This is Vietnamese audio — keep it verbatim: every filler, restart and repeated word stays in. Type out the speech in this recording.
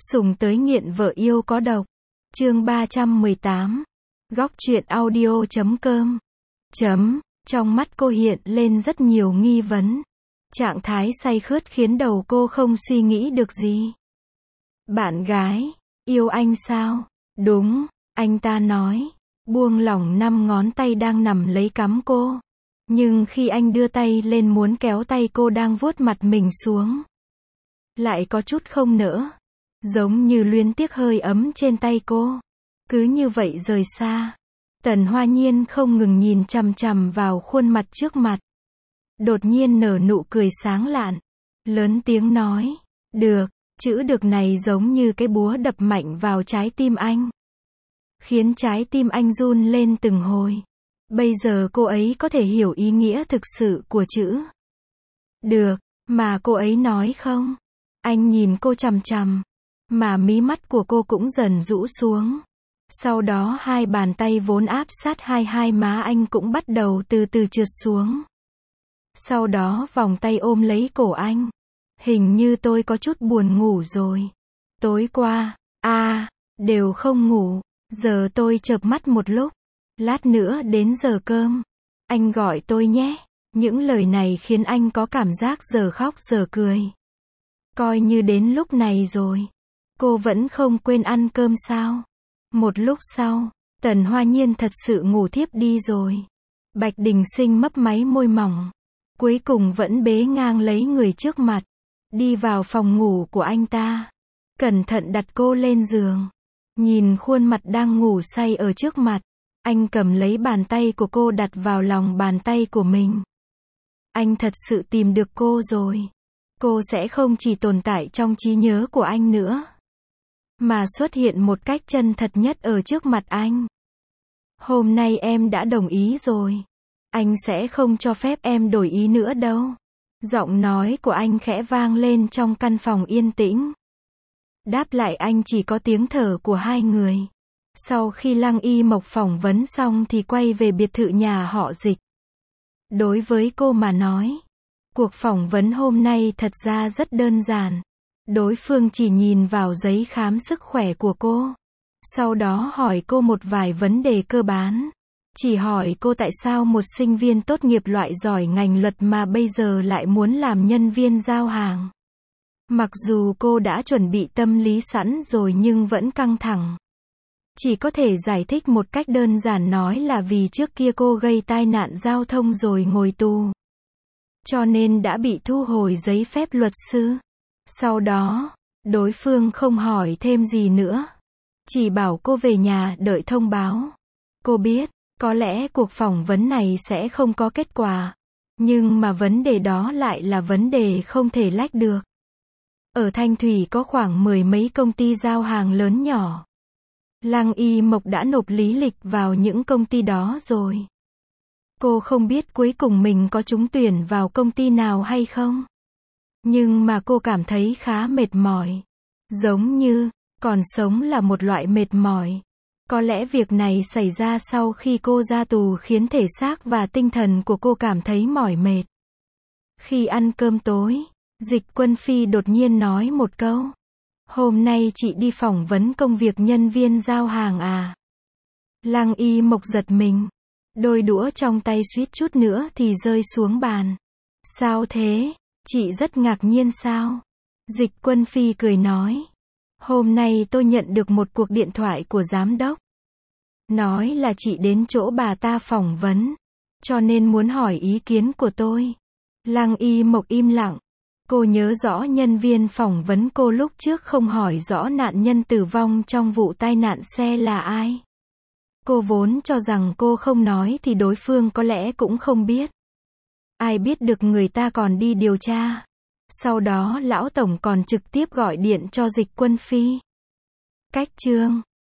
Sùng tới nghiện vợ yêu có độc. Chương ba trăm mười tám. Góc truyện audio chấm com. Chấm. Trong mắt cô hiện lên rất nhiều nghi vấn. Trạng thái say khướt khiến đầu cô không suy nghĩ được gì. Bạn gái, yêu anh sao? Đúng, anh ta nói. Buông lỏng năm ngón tay đang nằm lấy cắm cô. Nhưng khi anh đưa tay lên muốn kéo tay cô đang vuốt mặt mình xuống, lại có chút không nỡ. Giống như luyến tiếc hơi ấm trên tay cô. Cứ như vậy rời xa. Tần Hoa Nhiên không ngừng nhìn chằm chằm vào khuôn mặt trước mặt. Đột nhiên nở nụ cười sáng lạn. Lớn tiếng nói. Được. Chữ được này giống như cái búa đập mạnh vào trái tim anh. Khiến trái tim anh run lên từng hồi. Bây giờ cô ấy có thể hiểu ý nghĩa thực sự của chữ được mà cô ấy nói không? Anh nhìn cô chằm chằm, mà mí mắt của cô cũng dần rũ xuống. Sau đó hai bàn tay vốn áp sát hai hai má anh cũng bắt đầu từ từ trượt xuống. Sau đó vòng tay ôm lấy cổ anh. Hình như tôi có chút buồn ngủ rồi. Tối qua, a à, đều không ngủ. Giờ tôi chợp mắt một lúc. Lát nữa đến giờ cơm. Anh gọi tôi nhé. Những lời này khiến anh có cảm giác giờ khóc giờ cười. Coi như đến lúc này rồi. Cô vẫn không quên ăn cơm sao? Một lúc sau, Tần Hoa Nhiên thật sự ngủ thiếp đi rồi. Bạch Đình Sinh mấp máy môi mỏng. Cuối cùng vẫn bế ngang lấy người trước mặt. Đi vào phòng ngủ của anh ta. Cẩn thận đặt cô lên giường. Nhìn khuôn mặt đang ngủ say ở trước mặt. Anh cầm lấy bàn tay của cô đặt vào lòng bàn tay của mình. Anh thật sự tìm được cô rồi. Cô sẽ không chỉ tồn tại trong trí nhớ của anh nữa, mà xuất hiện một cách chân thật nhất ở trước mặt anh. Hôm nay em đã đồng ý rồi. Anh sẽ không cho phép em đổi ý nữa đâu. Giọng nói của anh khẽ vang lên trong căn phòng yên tĩnh. Đáp lại anh chỉ có tiếng thở của hai người. Sau khi Lăng Y Mộc phỏng vấn xong thì quay về biệt thự nhà họ Dịch. Đối với cô mà nói, cuộc phỏng vấn hôm nay thật ra rất đơn giản. Đối phương chỉ nhìn vào giấy khám sức khỏe của cô. Sau đó hỏi cô một vài vấn đề cơ bản. Chỉ hỏi cô tại sao một sinh viên tốt nghiệp loại giỏi ngành luật mà bây giờ lại muốn làm nhân viên giao hàng. Mặc dù cô đã chuẩn bị tâm lý sẵn rồi nhưng vẫn căng thẳng. Chỉ có thể giải thích một cách đơn giản nói là vì trước kia cô gây tai nạn giao thông rồi ngồi tù. Cho nên đã bị thu hồi giấy phép luật sư. Sau đó, đối phương không hỏi thêm gì nữa. Chỉ bảo cô về nhà đợi thông báo. Cô biết, có lẽ cuộc phỏng vấn này sẽ không có kết quả. Nhưng mà vấn đề đó lại là vấn đề không thể lách được. Ở Thanh Thủy có khoảng mười mấy công ty giao hàng lớn nhỏ. Lăng Y Mộc đã nộp lý lịch vào những công ty đó rồi. Cô không biết cuối cùng mình có trúng tuyển vào công ty nào hay không. Nhưng mà cô cảm thấy khá mệt mỏi. Giống như, còn sống là một loại mệt mỏi. Có lẽ việc này xảy ra sau khi cô ra tù khiến thể xác và tinh thần của cô cảm thấy mỏi mệt. Khi ăn cơm tối, Dịch Quân Phi đột nhiên nói một câu. Hôm nay chị đi phỏng vấn công việc nhân viên giao hàng à? Lăng Y Mộc giật mình. Đôi đũa trong tay suýt chút nữa thì rơi xuống bàn. Sao thế? Chị rất ngạc nhiên sao? Dịch Quân Phi cười nói. Hôm nay tôi nhận được một cuộc điện thoại của giám đốc. Nói là chị đến chỗ bà ta phỏng vấn. Cho nên muốn hỏi ý kiến của tôi. Lăng Y Mộc im lặng. Cô nhớ rõ nhân viên phỏng vấn cô lúc trước không hỏi rõ nạn nhân tử vong trong vụ tai nạn xe là ai. Cô vốn cho rằng cô không nói thì đối phương có lẽ cũng không biết. Ai biết được người ta còn đi điều tra. Sau đó lão tổng còn trực tiếp gọi điện cho Dịch Quân Phi. Cách chương